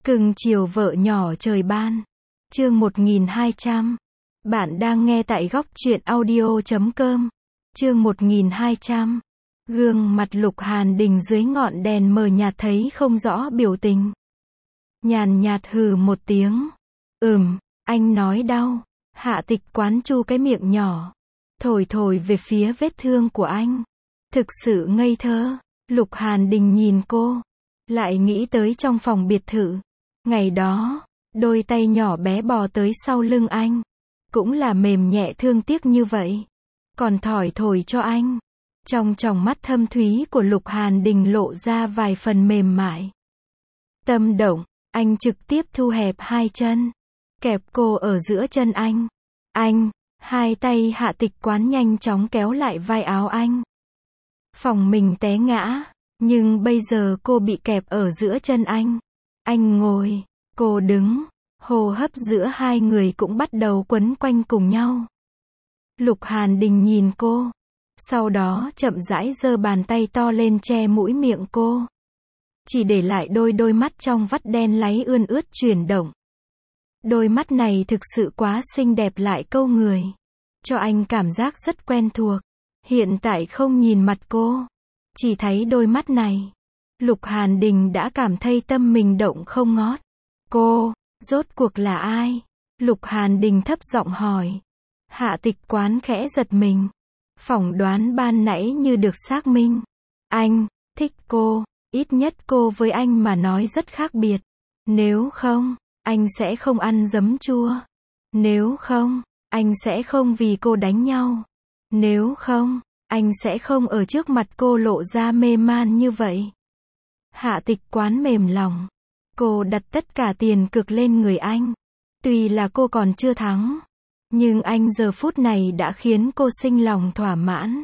Cưng chiều vợ nhỏ trời ban. Chương 1200. Bạn đang nghe tại góc truyện audio.com. Chương 1200. Gương mặt Lục Hàn Đình dưới ngọn đèn mờ nhạt thấy không rõ biểu tình. Nhàn nhạt hừ một tiếng. Anh nói đau. Hạ Tịch Quán chu cái miệng nhỏ. Thổi thổi về phía vết thương của anh. Thực sự ngây thơ. Lục Hàn Đình nhìn cô. Lại nghĩ tới trong phòng biệt thự. Ngày đó, đôi tay nhỏ bé bò tới sau lưng anh. Cũng là mềm nhẹ thương tiếc như vậy. Còn thổi thổi cho anh. Trong tròng mắt thâm thúy của Lục Hàn Đình lộ ra vài phần mềm mại. Tâm động, anh trực tiếp thu hẹp hai chân. Kẹp cô ở giữa chân anh. Hai tay Hạ Tịch Quán nhanh chóng kéo lại vai áo anh. Phòng mình té ngã, nhưng bây giờ cô bị kẹp ở giữa chân anh. Anh ngồi, cô đứng, hô hấp giữa hai người cũng bắt đầu quấn quanh cùng nhau. Lục Hàn Đình nhìn cô, sau đó chậm rãi giơ bàn tay to lên che mũi miệng cô. Chỉ để lại đôi mắt trong vắt đen láy ươn ướt chuyển động. Đôi mắt này thực sự quá xinh đẹp lại câu người. Cho anh cảm giác rất quen thuộc. Hiện tại không nhìn mặt cô, chỉ thấy đôi mắt này. Lục Hàn Đình đã cảm thấy tâm mình động không ngót. Cô, rốt cuộc là ai? Lục Hàn Đình thấp giọng hỏi. Hạ Tịch Quán khẽ giật mình. Phỏng đoán ban nãy như được xác minh. Anh, thích cô, ít nhất cô với anh mà nói rất khác biệt. Nếu không, anh sẽ không ăn giấm chua. Nếu không, anh sẽ không vì cô đánh nhau. Nếu không, anh sẽ không ở trước mặt cô lộ ra mê man như vậy. Hạ Tịch Quán mềm lòng. Cô đặt tất cả tiền cược lên người anh. Tuy là cô còn chưa thắng, nhưng anh giờ phút này đã khiến cô sinh lòng thỏa mãn.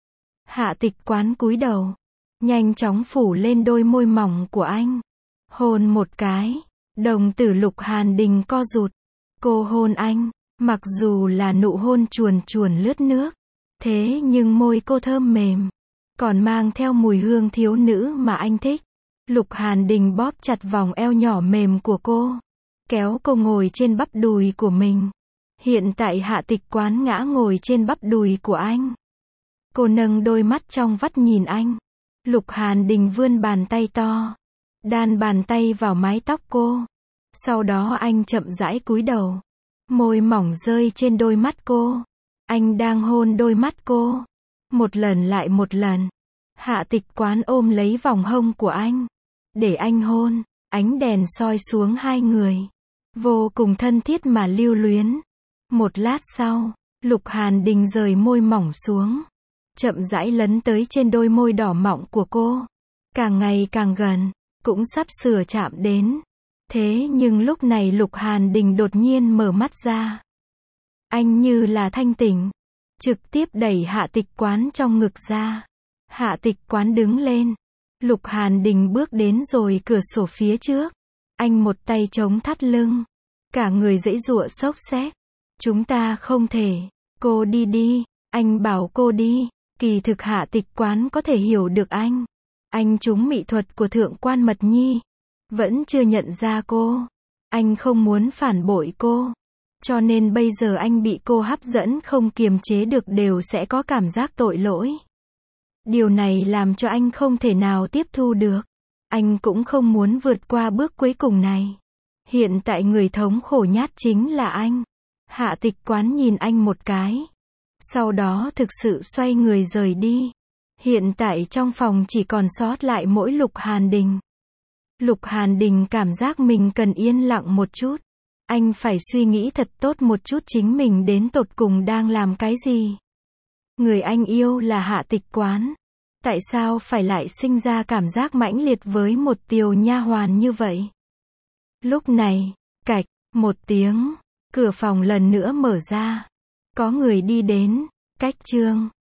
Hạ Tịch Quán cúi đầu, nhanh chóng phủ lên đôi môi mỏng của anh. Hôn một cái, đồng tử Lục Hàn Đình co rụt. Cô hôn anh, mặc dù là nụ hôn chuồn chuồn lướt nước, thế nhưng môi cô thơm mềm, còn mang theo mùi hương thiếu nữ mà anh thích. Lục Hàn Đình bóp chặt vòng eo nhỏ mềm của cô, kéo cô ngồi trên bắp đùi của mình. Hiện tại Hạ Tịch Quán ngã ngồi trên bắp đùi của anh. Cô nâng đôi mắt trong vắt nhìn anh. Lục Hàn Đình vươn bàn tay to, đan bàn tay vào mái tóc cô. Sau đó anh chậm rãi cúi đầu, môi mỏng rơi trên đôi mắt cô. Anh đang hôn đôi mắt cô, một lần lại một lần. Hạ Tịch Quán ôm lấy vòng hông của anh, để anh hôn. Ánh đèn soi xuống hai người, vô cùng thân thiết mà lưu luyến. Một lát sau, Lục Hàn Đình rời môi mỏng xuống, chậm rãi lấn tới trên đôi môi đỏ mọng của cô. Càng ngày càng gần, cũng sắp sửa chạm đến. Thế nhưng lúc này Lục Hàn Đình đột nhiên mở mắt ra. Anh như là thanh tỉnh, trực tiếp đẩy Hạ Tịch Quán trong ngực ra. Hạ Tịch Quán đứng lên. Lục Hàn Đình bước đến rồi cửa sổ phía trước. Anh một tay chống thắt lưng, cả người giãy giụa xốc xếch. Chúng ta không thể. Cô đi đi. Anh bảo cô đi. Kỳ thực Hạ Tịch Quán có thể hiểu được anh. Anh trúng mỹ thuật của Thượng quan Mật Nhi, vẫn chưa nhận ra cô. Anh không muốn phản bội cô, cho nên bây giờ anh bị cô hấp dẫn không kiềm chế được đều sẽ có cảm giác tội lỗi. Điều này làm cho anh không thể nào tiếp thu được. Anh cũng không muốn vượt qua bước cuối cùng này. Hiện tại người thống khổ nhất chính là anh. Hạ Tịch Quán nhìn anh một cái, sau đó thực sự xoay người rời đi. Hiện tại trong phòng chỉ còn sót lại mỗi Lục Hàn Đình. Lục Hàn Đình cảm giác mình cần yên lặng một chút. Anh phải suy nghĩ thật tốt một chút chính mình đến tột cùng đang làm cái gì. Người anh yêu là Hạ Tịch Quán. Tại sao phải lại sinh ra cảm giác mãnh liệt với một tiểu nha hoàn như vậy? Lúc này, cạch, một tiếng, cửa phòng lần nữa mở ra. Có người đi đến. Cách chương